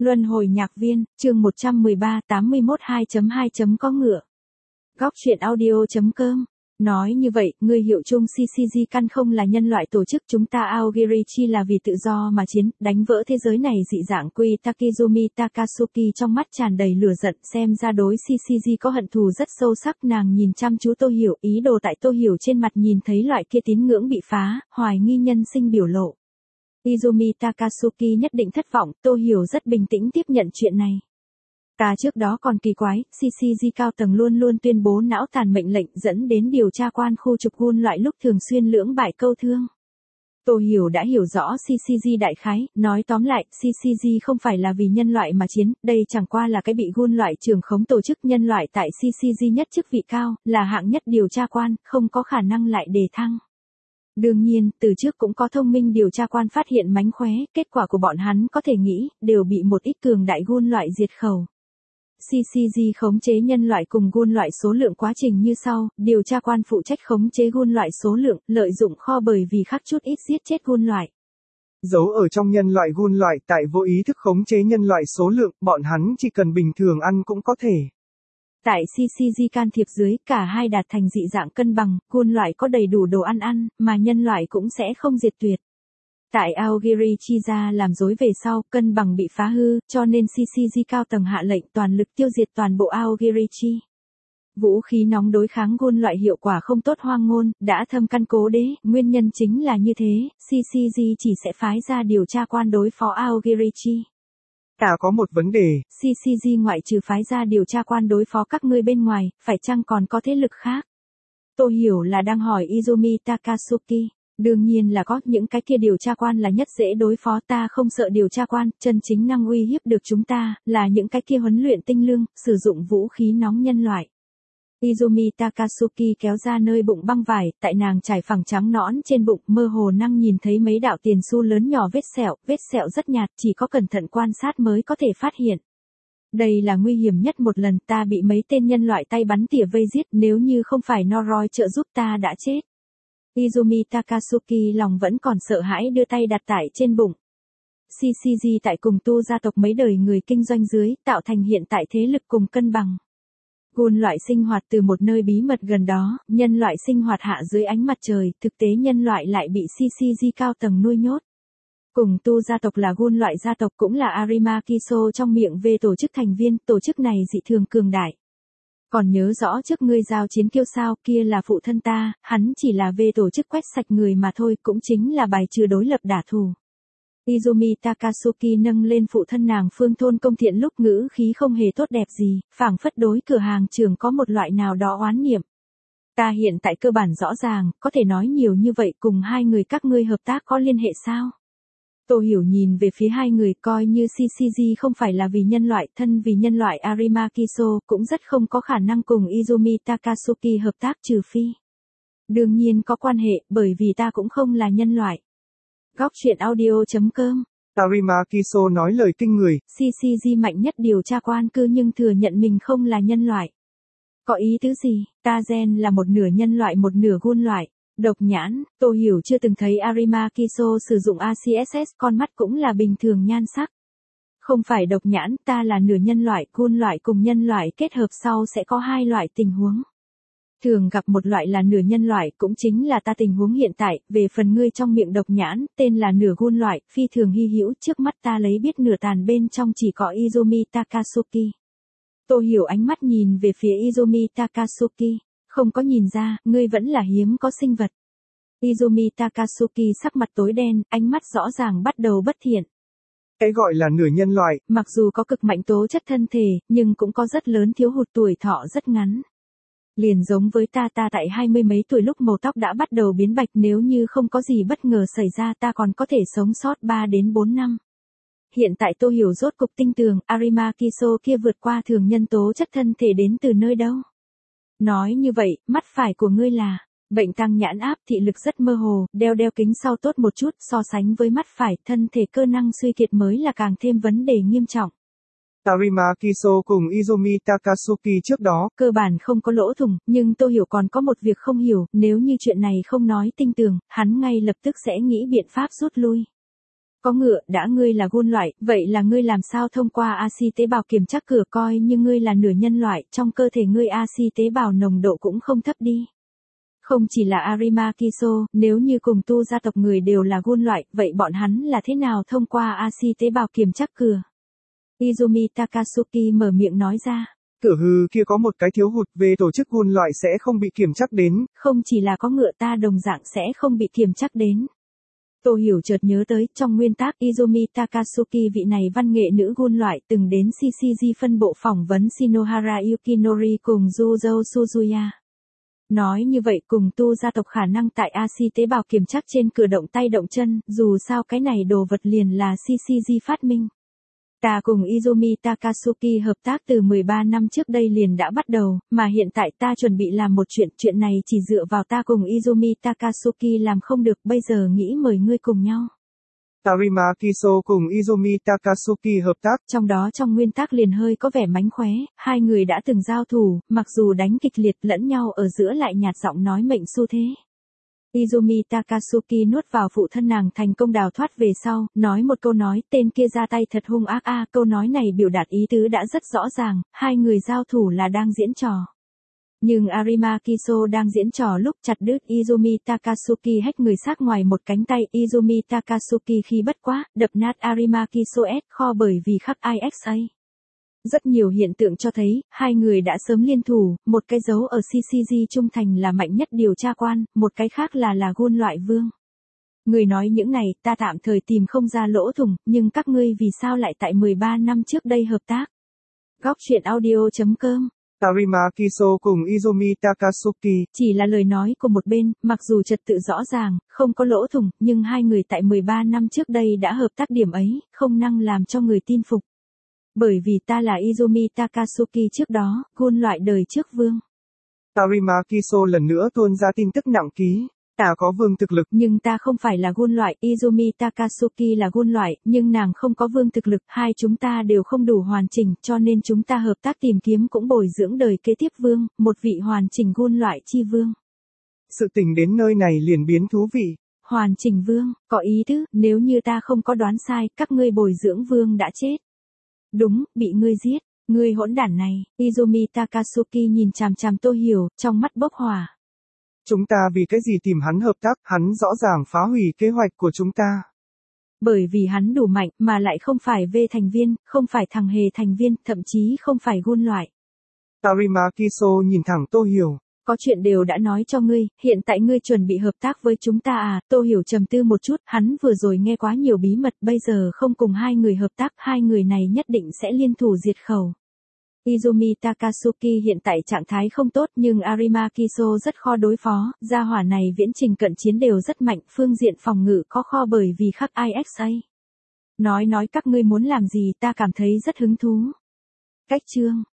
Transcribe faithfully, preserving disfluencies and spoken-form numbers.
Luân hồi nhạc viên, chương một trăm mười ba, tám mươi mốt hai chấm hai có ngựa. Góc truyện audio.com. Nói như vậy, người hiệu chung xê xê giê căn không là nhân loại tổ chức chúng ta Aogirichi là vì tự do mà chiến, đánh vỡ thế giới này dị dạng quy Takizumi Takasuki trong mắt tràn đầy lửa giận xem ra đối xê xê giê có hận thù rất sâu sắc nàng nhìn chăm chú Tô Hiểu ý đồ tại Tô Hiểu trên mặt nhìn thấy loại kia tín ngưỡng bị phá, hoài nghi nhân sinh biểu lộ. Izumi Takasuki nhất định thất vọng, Tô Hiểu rất bình tĩnh tiếp nhận chuyện này. Ta trước đó còn kỳ quái, xê xê giê cao tầng luôn luôn tuyên bố não tàn mệnh lệnh dẫn đến điều tra quan khu trục gun loại lúc thường xuyên lưỡng bại câu thương. Tô Hiểu đã hiểu rõ xê xê giê đại khái, nói tóm lại, xê xê giê không phải là vì nhân loại mà chiến, đây chẳng qua là cái bị gun loại trưởng khống tổ chức nhân loại tại xê xê giê nhất chức vị cao, là hạng nhất điều tra quan, không có khả năng lại đề thăng. Đương nhiên, từ trước cũng có thông minh điều tra quan phát hiện mánh khóe, kết quả của bọn hắn có thể nghĩ, đều bị một ít cường đại gun loại diệt khẩu. xê xê giê khống chế nhân loại cùng gun loại số lượng quá trình như sau, điều tra quan phụ trách khống chế gun loại số lượng, lợi dụng kho bởi vì khắc chút ít giết chết gun loại. Giấu ở trong nhân loại gun loại tại vô ý thức khống chế nhân loại số lượng, bọn hắn chỉ cần bình thường ăn cũng có thể. Tại xê xê giê can thiệp dưới, cả hai đạt thành dị dạng cân bằng, gun loại có đầy đủ đồ ăn ăn, mà nhân loại cũng sẽ không diệt tuyệt. Tại Aogirichi ra làm dối về sau, cân bằng bị phá hư, cho nên xê xê giê cao tầng hạ lệnh toàn lực tiêu diệt toàn bộ Aogirichi. Vũ khí nóng đối kháng gun loại hiệu quả không tốt hoang ngôn, đã thâm căn cố đế, nguyên nhân chính là như thế, xê xê giê chỉ sẽ phái ra điều tra quan đối phó Aogirichi. Ta có một vấn đề, xê xê giê ngoại trừ phái ra điều tra quan đối phó các ngươi bên ngoài, phải chăng còn có thế lực khác? Tô Hiểu là đang hỏi Izumi Takasuki. Đương nhiên là có, những cái kia điều tra quan là nhất dễ đối phó, ta không sợ điều tra quan, chân chính năng uy hiếp được chúng ta, là những cái kia huấn luyện tinh lương, sử dụng vũ khí nóng nhân loại. Izumi Takasuki kéo ra nơi bụng băng vải, tại nàng trải phẳng trắng nõn trên bụng, mơ hồ năng nhìn thấy mấy đạo tiền xu lớn nhỏ vết sẹo, vết sẹo rất nhạt, chỉ có cẩn thận quan sát mới có thể phát hiện. Đây là nguy hiểm nhất một lần, ta bị mấy tên nhân loại tay bắn tỉa vây giết, nếu như không phải Noroi trợ giúp ta đã chết. Izumi Takasuki lòng vẫn còn sợ hãi đưa tay đặt tại trên bụng. xê xê giê tại cùng tu gia tộc mấy đời người kinh doanh dưới, tạo thành hiện tại thế lực cùng cân bằng. Gun loại sinh hoạt từ một nơi bí mật gần đó, nhân loại sinh hoạt hạ dưới ánh mặt trời, thực tế nhân loại lại bị xê xê giê cao tầng nuôi nhốt. Cùng tu gia tộc là gun loại gia tộc cũng là Arima Kiso trong miệng về tổ chức thành viên, tổ chức này dị thường cường đại. Còn nhớ rõ trước ngươi giao chiến kiêu sao, kia là phụ thân ta, hắn chỉ là về tổ chức quét sạch người mà thôi, cũng chính là bài trừ đối lập đả thù. Izumi Takasuki nâng lên phụ thân nàng Phương Thôn Công Thiện lúc ngữ khí không hề tốt đẹp gì, phảng phất đối cửa hàng trường có một loại nào đó oán niệm. Ta hiện tại cơ bản rõ ràng, có thể nói nhiều như vậy cùng hai người các ngươi hợp tác có liên hệ sao? Tô Hiểu nhìn về phía hai người coi như xê xê giê không phải là vì nhân loại, thân vì nhân loại Arima Kiso cũng rất không có khả năng cùng Izumi Takasuki hợp tác trừ phi. Đương nhiên có quan hệ, bởi vì ta cũng không là nhân loại. Góc truyện audio.com. Arima Kiso nói lời kinh người. xê xê giê mạnh nhất điều tra quan cư nhưng thừa nhận mình không là nhân loại. Có ý tứ gì? Ta gen là một nửa nhân loại một nửa gun loại. Độc nhãn, Tô Hiểu chưa từng thấy Arima Kiso sử dụng a xê ét ét, con mắt cũng là bình thường nhan sắc. Không phải độc nhãn, ta là nửa nhân loại, gun loại cùng nhân loại kết hợp sau sẽ có hai loại tình huống. Thường gặp một loại là nửa nhân loại, cũng chính là ta tình huống hiện tại, về phần ngươi trong miệng độc nhãn, tên là nửa gun loại, phi thường hy hữu, trước mắt ta lấy biết nửa tàn bên trong chỉ có Izumi Takasuki. Tô Hiểu ánh mắt nhìn về phía Izumi Takasuki. Không có nhìn ra, ngươi vẫn là hiếm có sinh vật. Izumi Takasuki sắc mặt tối đen, ánh mắt rõ ràng bắt đầu bất thiện. Cái gọi là nửa nhân loại, mặc dù có cực mạnh tố chất thân thể, nhưng cũng có rất lớn thiếu hụt tuổi thọ rất ngắn. Liền giống với ta ta tại hai mươi mấy tuổi lúc màu tóc đã bắt đầu biến bạch, nếu như không có gì bất ngờ xảy ra ta còn có thể sống sót ba đến bốn năm. Hiện tại Tô Hiểu rốt cục tinh tường, Arima Kiso kia vượt qua thường nhân tố chất thân thể đến từ nơi đâu. Nói như vậy, mắt phải của ngươi là bệnh tăng nhãn áp, thị lực rất mơ hồ, đeo đeo kính sau tốt một chút, so sánh với mắt phải, thân thể cơ năng suy kiệt mới là càng thêm vấn đề nghiêm trọng. Arima Kiso cùng Izumi Takasuki trước đó, cơ bản không có lỗ thủng, nhưng Tô Hiểu còn có một việc không hiểu, nếu như chuyện này không nói tinh tường, hắn ngay lập tức sẽ nghĩ biện pháp rút lui. Có ngựa, đã ngươi là gun loại, vậy là ngươi làm sao thông qua axit tế bào kiểm tra cửa coi như ngươi là nửa nhân loại, trong cơ thể ngươi axit tế bào nồng độ cũng không thấp đi. Không chỉ là Arima Kiso, nếu như cùng tu gia tộc người đều là gun loại, vậy bọn hắn là thế nào thông qua axit tế bào kiểm tra cửa? Izumi Takasuki mở miệng nói ra. Tử hư kia có một cái thiếu hụt về tổ chức gun loại sẽ không bị kiểm chắc đến. Không chỉ là có ngựa ta đồng dạng sẽ không bị kiểm chắc đến. Tô Hiểu chợt nhớ tới, trong nguyên tác Izumi Takasuki vị này văn nghệ nữ gun loại từng đến xê xê giê phân bộ phỏng vấn Shinohara Yukinori cùng Juzo Suzuya. Nói như vậy cùng tu gia tộc khả năng tại axit tế bào kiểm chắc trên cửa động tay động chân, dù sao cái này đồ vật liền là xê xê giê phát minh. Ta cùng Izumi Takasuki hợp tác từ mười ba năm trước đây liền đã bắt đầu, mà hiện tại ta chuẩn bị làm một chuyện, chuyện này chỉ dựa vào ta cùng Izumi Takasuki làm không được, bây giờ nghĩ mời ngươi cùng nhau. Arima Kiso cùng Izumi Takasuki hợp tác. Trong đó trong nguyên tắc liền hơi có vẻ mánh khóe, hai người đã từng giao thủ, mặc dù đánh kịch liệt lẫn nhau ở giữa lại nhạt giọng nói mệnh xu thế. Izumi Takasuki nuốt vào phụ thân nàng thành công đào thoát về sau, nói một câu nói, tên kia ra tay thật hung ác a, câu nói này biểu đạt ý tứ đã rất rõ ràng, hai người giao thủ là đang diễn trò. Nhưng Arima Kiso đang diễn trò lúc chặt đứt Izumi Takasuki hách người xác ngoài một cánh tay, Izumi Takasuki khi bất quá, đập nát Arima Kiso S kho bởi vì khắc i ích a. Rất nhiều hiện tượng cho thấy, hai người đã sớm liên thủ, một cái dấu ở xê xê giê trung thành là mạnh nhất điều tra quan, một cái khác là là gun loại vương. Người nói những này, ta tạm thời tìm không ra lỗ thủng, nhưng các ngươi vì sao lại tại mười ba năm trước đây hợp tác? Góc truyện audio chấm com. Arima Kiso cùng Izumi Takasuki. Chỉ là lời nói của một bên, mặc dù trật tự rõ ràng, không có lỗ thủng, nhưng hai người tại mười ba năm trước đây đã hợp tác điểm ấy, không năng làm cho người tin phục. Bởi vì ta là Izumi Takasuki trước đó, gun loại đời trước vương. Arima Kiso lần nữa tuôn ra tin tức nặng ký. Ta có vương thực lực. Nhưng ta không phải là gun loại, Izumi Takasuki là gun loại, nhưng nàng không có vương thực lực, hai chúng ta đều không đủ hoàn chỉnh, cho nên chúng ta hợp tác tìm kiếm cũng bồi dưỡng đời kế tiếp vương, một vị hoàn chỉnh gun loại chi vương. Sự tình đến nơi này liền biến thú vị. Hoàn chỉnh vương, có ý tứ, nếu như ta không có đoán sai, các ngươi bồi dưỡng vương đã chết. Đúng, bị ngươi giết, ngươi hỗn đản này, Izumi Takasuki nhìn chằm chằm Tô Hiểu, trong mắt bốc hỏa. Chúng ta vì cái gì tìm hắn hợp tác, hắn rõ ràng phá hủy kế hoạch của chúng ta. Bởi vì hắn đủ mạnh, mà lại không phải V thành viên, không phải thằng hề thành viên, thậm chí không phải gun loại. Arima Kiso nhìn thẳng Tô Hiểu. Có chuyện đều đã nói cho ngươi, hiện tại ngươi chuẩn bị hợp tác với chúng ta à, Tô Hiểu trầm tư một chút, hắn vừa rồi nghe quá nhiều bí mật, bây giờ không cùng hai người hợp tác, hai người này nhất định sẽ liên thủ diệt khẩu. Izumi Takasuki hiện tại trạng thái không tốt nhưng Arima Kiso rất khó đối phó, gia hỏa này viễn trình cận chiến đều rất mạnh, phương diện phòng ngự có kho bởi vì khắc i ích a. Nói nói các ngươi muốn làm gì ta cảm thấy rất hứng thú. Cách chương